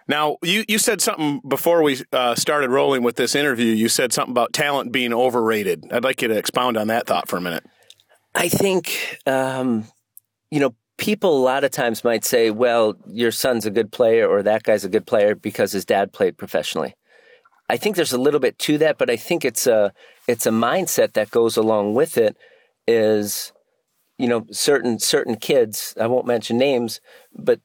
Now, you said something before we started rolling with this interview. You said something about talent being overrated. I'd like you to expound on that thought for a minute. I think, people a lot of times might say, well, your son's a good player or that guy's a good player because his dad played professionally. I think there's a little bit to that, but I think it's a mindset that goes along with it is, certain kids, I won't mention names, but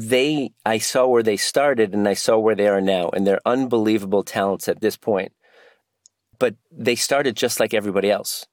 I saw where they started and I saw where they are now, and they're unbelievable talents at this point. But they started just like everybody else,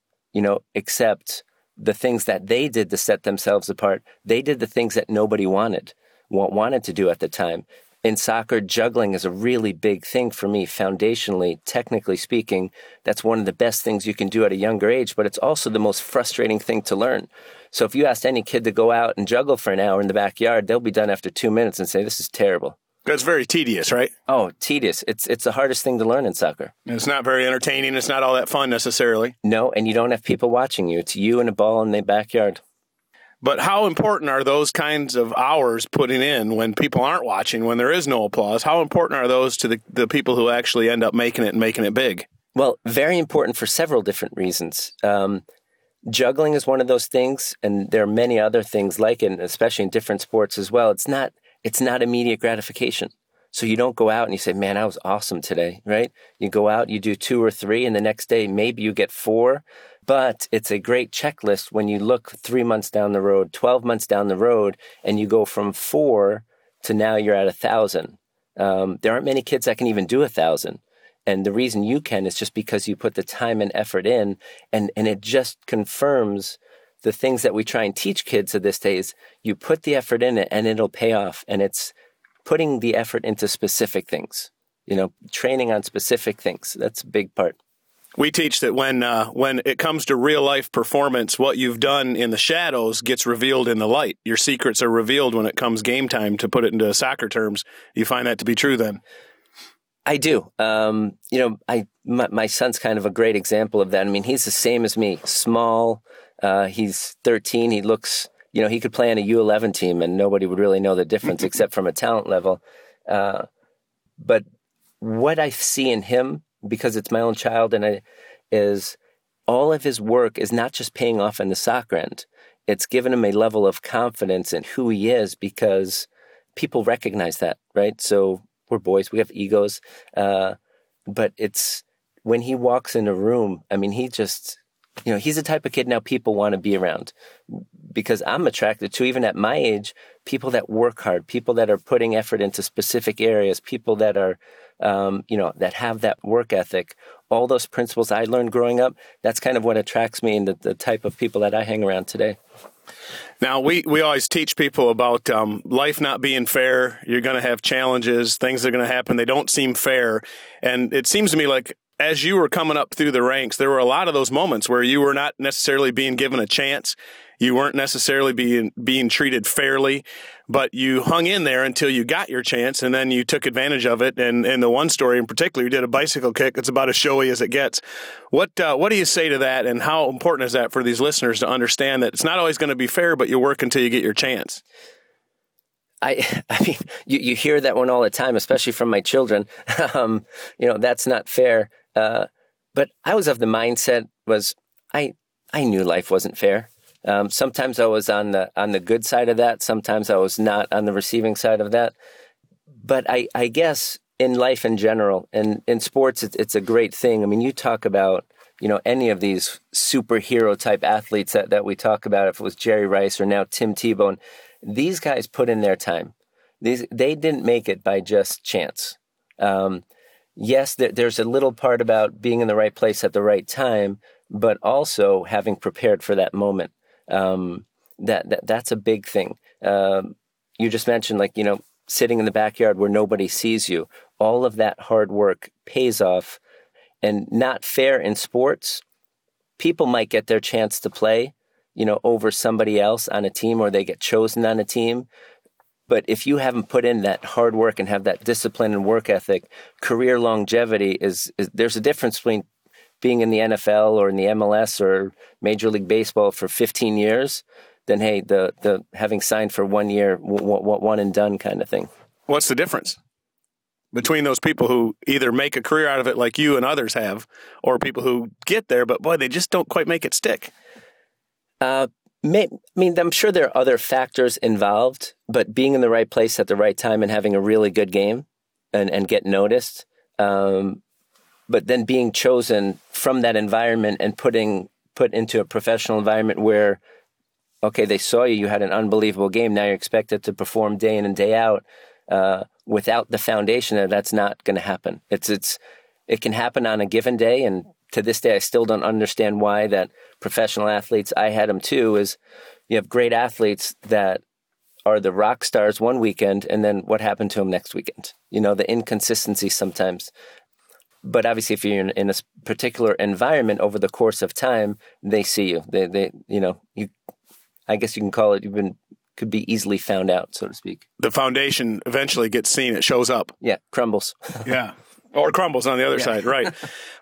except the things that they did to set themselves apart. They did the things that nobody wanted to do at the time. In soccer, juggling is a really big thing for me, foundationally, technically speaking. That's one of the best things you can do at a younger age, but it's also the most frustrating thing to learn. So if you asked any kid to go out and juggle for an hour in the backyard, they'll be done after 2 minutes and say, this is terrible. That's very tedious, right? Oh, tedious. It's the hardest thing to learn in soccer. It's not very entertaining. It's not all that fun necessarily. No, and you don't have people watching you. It's you and a ball in the backyard. But how important are those kinds of hours putting in when people aren't watching, when there is no applause? How important are those to the people who actually end up making it and making it big? Well, very important for several different reasons. Juggling is one of those things, and there are many other things like it, especially in different sports as well. It's not immediate gratification. So you don't go out and you say, man, I was awesome today, right? You go out, you do 2 or 3, and the next day maybe you get 4. But it's a great checklist when you look 3 months down the road, 12 months down the road, and you go from 4 to now you're at 1,000. There aren't many kids that can even do 1,000. And the reason you can is just because you put the time and effort in, and it just confirms the things that we try and teach kids of this day is you put the effort in it and it'll pay off. And it's putting the effort into specific things, training on specific things. That's a big part. We teach that when it comes to real life performance, what you've done in the shadows gets revealed in the light. Your secrets are revealed when it comes game time, to put it into soccer terms. You find that to be true then? I do. My son's kind of a great example of that. I mean, he's the same as me, small. He's 13. He looks, he could play on a U11 team and nobody would really know the difference except from a talent level. But what I see in him, because it's my own child, is all of his work is not just paying off in the soccer end. It's given him a level of confidence in who he is because people recognize that, right? So we're boys, we have egos. But it's when he walks in a room, I mean, he just, he's the type of kid now people want to be around because I'm attracted to, even at my age, people that work hard, people that are putting effort into specific areas, people that are, that have that work ethic. All those principles I learned growing up, that's kind of what attracts me and the type of people that I hang around today. Now, we always teach people about life not being fair. You're going to have challenges. Things are going to happen. They don't seem fair. And it seems to me like as you were coming up through the ranks, there were a lot of those moments where you were not necessarily being given a chance. You weren't necessarily being treated fairly, but you hung in there until you got your chance, and then you took advantage of it. And the one story in particular, you did a bicycle kick. It's about as showy as it gets. What do you say to that, and how important is that for these listeners to understand that it's not always going to be fair, but you work until you get your chance? I mean, you hear that one all the time, especially from my children. That's not fair. But I was of the mindset was I knew life wasn't fair. Sometimes I was on the good side of that. Sometimes I was not on the receiving side of that. But I guess in life in general and in sports, it's a great thing. I mean, you talk about, any of these superhero type athletes that we talk about, if it was Jerry Rice or now Tim Tebow, these guys put in their time. They didn't make it by just chance. Yes, there's a little part about being in the right place at the right time, but also having prepared for that moment. That's a big thing. You just mentioned, sitting in the backyard where nobody sees you. All of that hard work pays off. And not fair in sports, people might get their chance to play, over somebody else on a team, or they get chosen on a team. But if you haven't put in that hard work and have that discipline and work ethic, career longevity is there's a difference between being in the NFL or in the MLS or Major League Baseball for 15 years than, hey, the having signed for 1 year, one and done kind of thing. What's the difference? between those people who either make a career out of it like you and others have, or people who get there, but boy, they just don't quite make it stick? I mean, I'm sure there are other factors involved, but being in the right place at the right time and having a really good game and get noticed, but then being chosen from that environment and put into a professional environment where, okay, they saw you had an unbelievable game. Now you're expected to perform day in and day out. Without the foundation, that's not going to happen. It can happen on a given day, and to this day, I still don't understand why that professional athletes, I had them too, is you have great athletes that are the rock stars one weekend, and then what happened to them next weekend? The inconsistency sometimes. But obviously, if you're in a particular environment over the course of time, they see you. I guess you can call it, could be easily found out, so to speak. The foundation eventually gets seen. It shows up. Yeah, crumbles. Yeah. Or crumbles on the other side, right.